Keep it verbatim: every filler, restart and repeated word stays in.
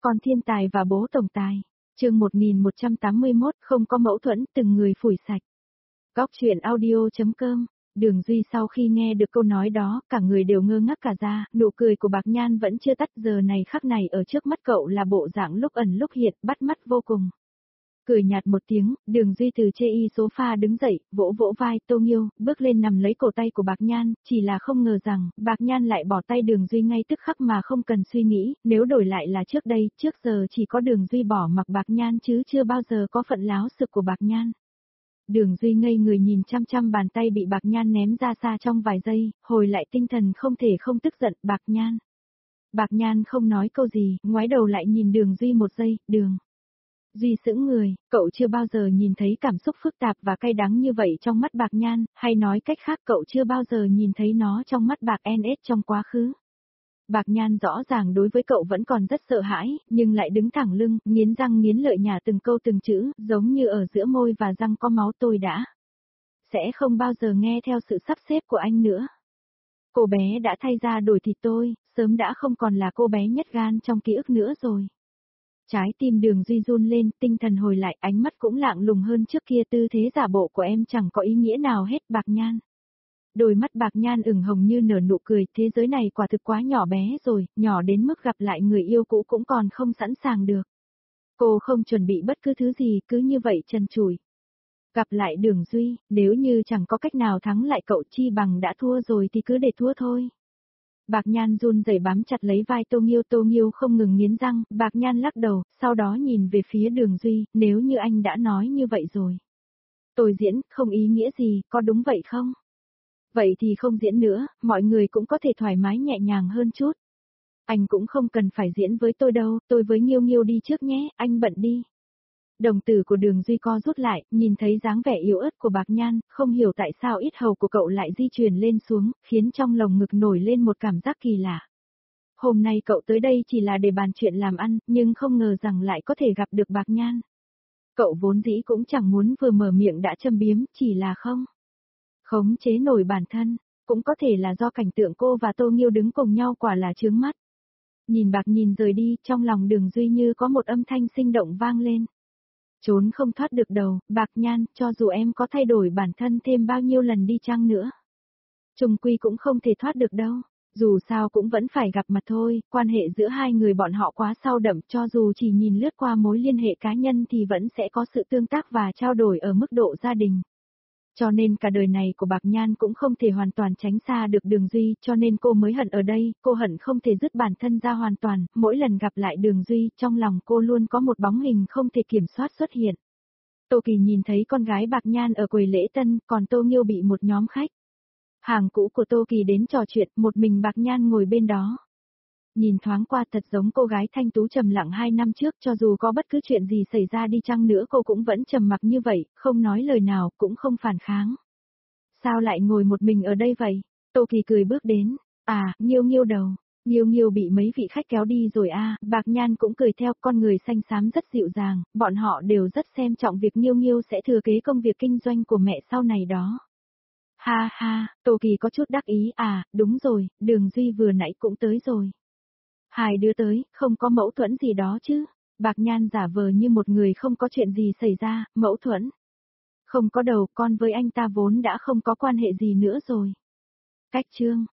Con thiên tài và bố tổng tài. Chương một nghìn một trăm tám mươi mốt, không có mâu thuẫn, từng người phủi sạch. Góc truyện audio chấm com. Đường Duy sau khi nghe được câu nói đó, cả người đều ngơ ngác cả ra, nụ cười của Bạc Nhan vẫn chưa tắt, giờ này khắc này ở trước mắt cậu là bộ dạng lúc ẩn lúc hiện, bắt mắt vô cùng. Cười nhạt một tiếng, Đường Duy từ chê y sofa đứng dậy, vỗ vỗ vai Tô Nghiêu, bước lên nằm lấy cổ tay của Bạc Nhan, chỉ là không ngờ rằng, Bạc Nhan lại bỏ tay Đường Duy ngay tức khắc mà không cần suy nghĩ, nếu đổi lại là trước đây, trước giờ chỉ có Đường Duy bỏ mặc Bạc Nhan chứ chưa bao giờ có phận láo xực của Bạc Nhan. Đường Duy ngây người nhìn chăm chăm bàn tay bị Bạc Nhan ném ra xa trong vài giây, hồi lại tinh thần không thể không tức giận, Bạc Nhan. Bạc Nhan không nói câu gì, ngoái đầu lại nhìn Đường Duy một giây, Đường. Duy sững người, cậu chưa bao giờ nhìn thấy cảm xúc phức tạp và cay đắng như vậy trong mắt Bạc Nhan, hay nói cách khác cậu chưa bao giờ nhìn thấy nó trong mắt Bạc en ét trong quá khứ. Bạc Nhan rõ ràng đối với cậu vẫn còn rất sợ hãi, nhưng lại đứng thẳng lưng, nghiến răng nghiến lợi nhả từng câu từng chữ, giống như ở giữa môi và răng có máu tôi đã. Sẽ không bao giờ nghe theo sự sắp xếp của anh nữa. Cô bé đã thay ra đổi thịt tôi, sớm đã không còn là cô bé nhất gan trong ký ức nữa rồi. Trái tim Đường Duy run lên, tinh thần hồi lại, ánh mắt cũng lạng lùng hơn trước kia, tư thế giả bộ của em chẳng có ý nghĩa nào hết. Bạc Nhan. Đôi mắt Bạc Nhan ửng hồng như nở nụ cười, thế giới này quả thực quá nhỏ bé rồi, nhỏ đến mức gặp lại người yêu cũ cũng còn không sẵn sàng được. Cô không chuẩn bị bất cứ thứ gì, cứ như vậy trần trụi. Gặp lại Đường Duy, nếu như chẳng có cách nào thắng lại cậu, chi bằng đã thua rồi thì cứ để thua thôi. Bạc Nhan run rẩy bám chặt lấy vai Tô Nghiêu, Tô Nghiêu không ngừng nghiến răng, Bạc Nhan lắc đầu, sau đó nhìn về phía Đường Duy, nếu như anh đã nói như vậy rồi. Tôi diễn, không ý nghĩa gì, có đúng vậy không? Vậy thì không diễn nữa, mọi người cũng có thể thoải mái nhẹ nhàng hơn chút. Anh cũng không cần phải diễn với tôi đâu, tôi với Nghiêu Nghiêu đi trước nhé, anh bận đi. Đồng tử của Đường Duy co rút lại, nhìn thấy dáng vẻ yếu ớt của Bạc Nhan, không hiểu tại sao ít hầu của cậu lại di chuyển lên xuống, khiến trong lồng ngực nổi lên một cảm giác kỳ lạ. Hôm nay cậu tới đây chỉ là để bàn chuyện làm ăn, nhưng không ngờ rằng lại có thể gặp được Bạc Nhan. Cậu vốn dĩ cũng chẳng muốn vừa mở miệng đã châm biếm, chỉ là không khống chế nổi bản thân, cũng có thể là do cảnh tượng cô và Tô Nghiêu đứng cùng nhau quả là chướng mắt. Nhìn Bạc nhìn rời đi, trong lòng Đường Duy như có một âm thanh sinh động vang lên. Trốn không thoát được đầu, Bạc Nhan, cho dù em có thay đổi bản thân thêm bao nhiêu lần đi chăng nữa. Chung quy cũng không thể thoát được đâu, dù sao cũng vẫn phải gặp mặt thôi, quan hệ giữa hai người bọn họ quá sâu đậm, cho dù chỉ nhìn lướt qua mối liên hệ cá nhân thì vẫn sẽ có sự tương tác và trao đổi ở mức độ gia đình. Cho nên cả đời này của Bạc Nhan cũng không thể hoàn toàn tránh xa được Đường Duy, cho nên cô mới hận ở đây, cô hận không thể dứt bản thân ra hoàn toàn, mỗi lần gặp lại Đường Duy, trong lòng cô luôn có một bóng hình không thể kiểm soát xuất hiện. Tô Kỳ nhìn thấy con gái Bạc Nhan ở quầy lễ tân, còn Tô Nghiêu bị một nhóm khách hàng cũ của Tô Kỳ đến trò chuyện, một mình Bạc Nhan ngồi bên đó. Nhìn thoáng qua thật giống cô gái thanh tú trầm lặng hai năm trước, cho dù có bất cứ chuyện gì xảy ra đi chăng nữa cô cũng vẫn trầm mặc như vậy, không nói lời nào, cũng không phản kháng. Sao lại ngồi một mình ở đây vậy? Tô Kỳ cười bước đến, à, Nghiêu Nghiêu đầu, Nghiêu Nghiêu bị mấy vị khách kéo đi rồi à, Bạc Nhan cũng cười theo, con người xanh xám rất dịu dàng, bọn họ đều rất xem trọng việc Nghiêu Nghiêu sẽ thừa kế công việc kinh doanh của mẹ sau này đó. Ha ha, Tô Kỳ có chút đắc ý, à, đúng rồi, Đường Duy vừa nãy cũng tới rồi. Hai đứa tới, không có mâu thuẫn gì đó chứ? Bạc Nhan giả vờ như một người không có chuyện gì xảy ra, mâu thuẫn. Không có đầu, con với anh ta vốn đã không có quan hệ gì nữa rồi. Cách chương.